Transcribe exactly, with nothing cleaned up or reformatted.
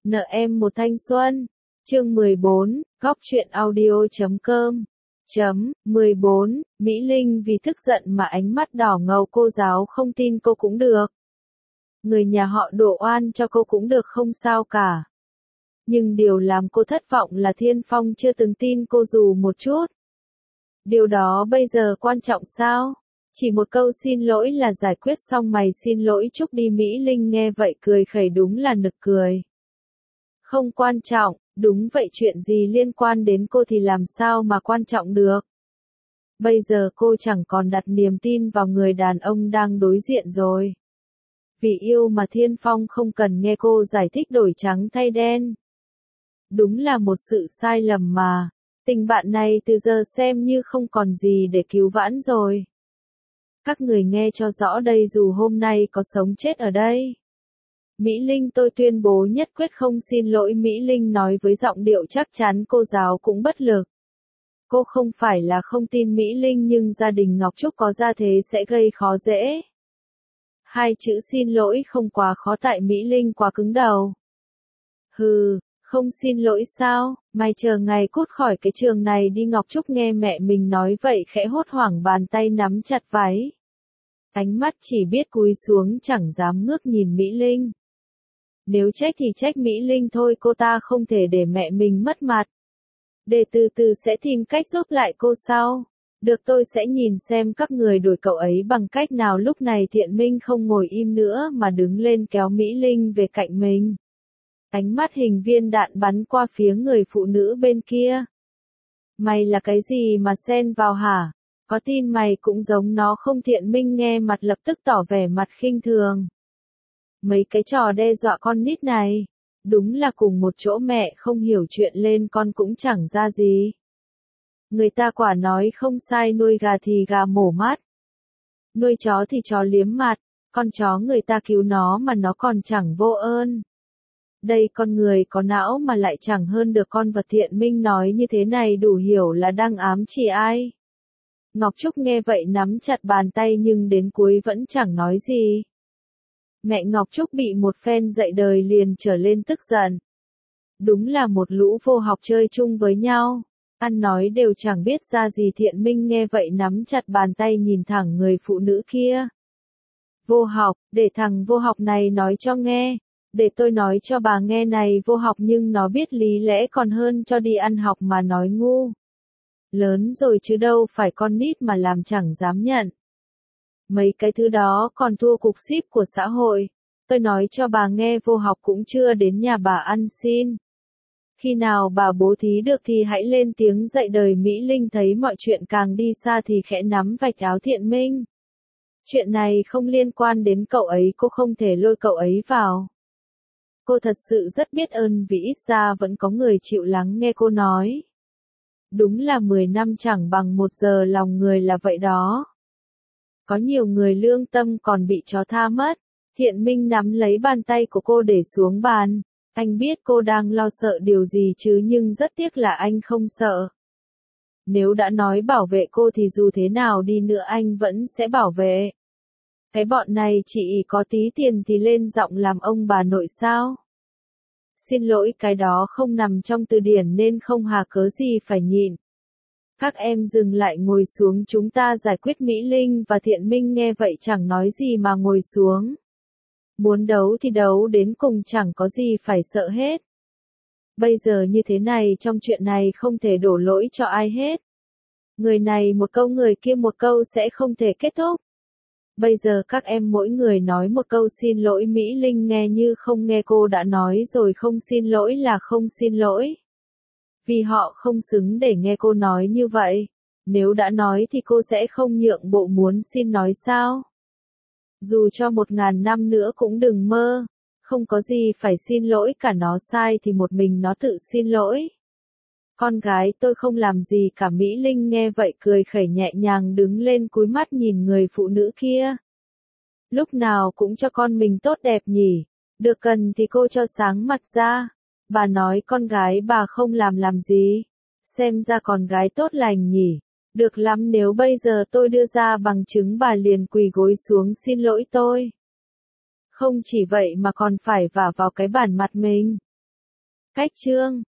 Nợ em một thanh xuân. Chương mười bốn, góc truyện audio chấm com. Chấm, mười bốn, Mỹ Linh vì tức giận mà ánh mắt đỏ ngầu cô giáo không tin cô cũng được. Người nhà họ đổ oan cho cô cũng được không sao cả. Nhưng điều làm cô thất vọng là Thiên Phong chưa từng tin cô dù một chút. Điều đó bây giờ quan trọng sao? Chỉ một câu xin lỗi là giải quyết xong mày xin lỗi chúc đi. Mỹ Linh nghe vậy cười khẩy đúng là nực cười. Không quan trọng, đúng vậy chuyện gì liên quan đến cô thì làm sao mà quan trọng được. Bây giờ cô chẳng còn đặt niềm tin vào người đàn ông đang đối diện rồi. Vì yêu mà Thiên Phong không cần nghe cô giải thích đổi trắng thay đen. Đúng là một sự sai lầm mà. Tình bạn này từ giờ xem như không còn gì để cứu vãn rồi. Các người nghe cho rõ đây, dù hôm nay có sống chết ở đây. Mỹ Linh, tôi tuyên bố nhất quyết không xin lỗi. Mỹ Linh nói với giọng điệu chắc chắn. Cô giáo cũng bất lực. Cô không phải là không tin Mỹ Linh, nhưng gia đình Ngọc Trúc có ra thế sẽ gây khó dễ. Hai chữ xin lỗi không quá khó tại Mỹ Linh quá cứng đầu. Hừ, không xin lỗi sao, mày chờ ngày cút khỏi cái trường này đi. Ngọc Trúc nghe mẹ mình nói vậy khẽ hốt hoảng, bàn tay nắm chặt váy. Ánh mắt chỉ biết cúi xuống chẳng dám ngước nhìn Mỹ Linh. Nếu trách thì trách Mỹ Linh thôi, cô ta không thể để mẹ mình mất mặt. Để từ từ sẽ tìm cách giúp lại cô sau. Được, tôi sẽ nhìn xem các người đuổi cậu ấy bằng cách nào. Lúc này Thiện Minh không ngồi im nữa mà đứng lên kéo Mỹ Linh về cạnh mình. Ánh mắt hình viên đạn bắn qua phía người phụ nữ bên kia. Mày là cái gì mà xen vào hả? Có tin mày cũng giống nó không? Thiện Minh nghe mặt lập tức tỏ vẻ mặt khinh thường. Mấy cái trò đe dọa con nít này, đúng là cùng một chỗ mẹ không hiểu chuyện lên con cũng chẳng ra gì. Người ta quả nói không sai, nuôi gà thì gà mổ mắt. Nuôi chó thì chó liếm mặt, con chó người ta cứu nó mà nó còn chẳng vô ơn. Đây con người có não mà lại chẳng hơn được con vật. Thiện Minh nói như thế này đủ hiểu là đang ám chỉ ai. Ngọc Trúc nghe vậy nắm chặt bàn tay nhưng đến cuối vẫn chẳng nói gì. Mẹ Ngọc Trúc bị một phen dạy đời liền trở lên tức giận. Đúng là một lũ vô học chơi chung với nhau. Ăn nói đều chẳng biết ra gì. Thiện Minh nghe vậy nắm chặt bàn tay nhìn thẳng người phụ nữ kia. Vô học, để thằng vô học này nói cho nghe. Để tôi nói cho bà nghe này, vô học nhưng nó biết lý lẽ còn hơn cho đi ăn học mà nói ngu. Lớn rồi chứ đâu phải con nít mà làm chẳng dám nhận. Mấy cái thứ đó còn thua cục ship của xã hội. Tôi nói cho bà nghe, vô học cũng chưa đến nhà bà ăn xin. Khi nào bà bố thí được thì hãy lên tiếng dạy đời. Mỹ Linh thấy mọi chuyện càng đi xa thì khẽ nắm vạch áo Thiện Minh. Chuyện này không liên quan đến cậu ấy, cô không thể lôi cậu ấy vào. Cô thật sự rất biết ơn vì ít ra vẫn có người chịu lắng nghe cô nói. Đúng là mười năm chẳng bằng một giờ lòng người là vậy đó. Có nhiều người lương tâm còn bị chó tha mất. Thiện Minh nắm lấy bàn tay của cô để xuống bàn. Anh biết cô đang lo sợ điều gì chứ, nhưng rất tiếc là anh không sợ. Nếu đã nói bảo vệ cô thì dù thế nào đi nữa anh vẫn sẽ bảo vệ. Cái bọn này chỉ có tí tiền thì lên giọng làm ông bà nội sao? Xin lỗi, cái đó không nằm trong từ điển nên không hà cớ gì phải nhịn. Các em dừng lại, ngồi xuống, chúng ta giải quyết. Mỹ Linh và Thiện Minh nghe vậy chẳng nói gì mà ngồi xuống. Muốn đấu thì đấu đến cùng, chẳng có gì phải sợ hết. Bây giờ như thế này, trong chuyện này không thể đổ lỗi cho ai hết. Người này một câu người kia một câu sẽ không thể kết thúc. Bây giờ các em mỗi người nói một câu xin lỗi. Mỹ Linh nghe như không nghe, cô đã nói rồi, không xin lỗi là không xin lỗi. Vì họ không xứng để nghe cô nói như vậy. Nếu đã nói thì cô sẽ không nhượng bộ, muốn xin nói sao? Dù cho một ngàn năm nữa cũng đừng mơ. Không có gì phải xin lỗi cả, nó sai thì một mình nó tự xin lỗi. Con gái tôi không làm gì cả. Mỹ Linh nghe vậy cười khẩy nhẹ nhàng đứng lên, cúi mắt nhìn người phụ nữ kia. Lúc nào cũng cho con mình tốt đẹp nhỉ. Được cần thì cô cho sáng mặt ra. Bà nói con gái bà không làm làm gì. Xem ra con gái tốt lành nhỉ. Được lắm, nếu bây giờ tôi đưa ra bằng chứng bà liền quỳ gối xuống xin lỗi tôi. Không chỉ vậy mà còn phải vả vào cái bản mặt mình. Cách chương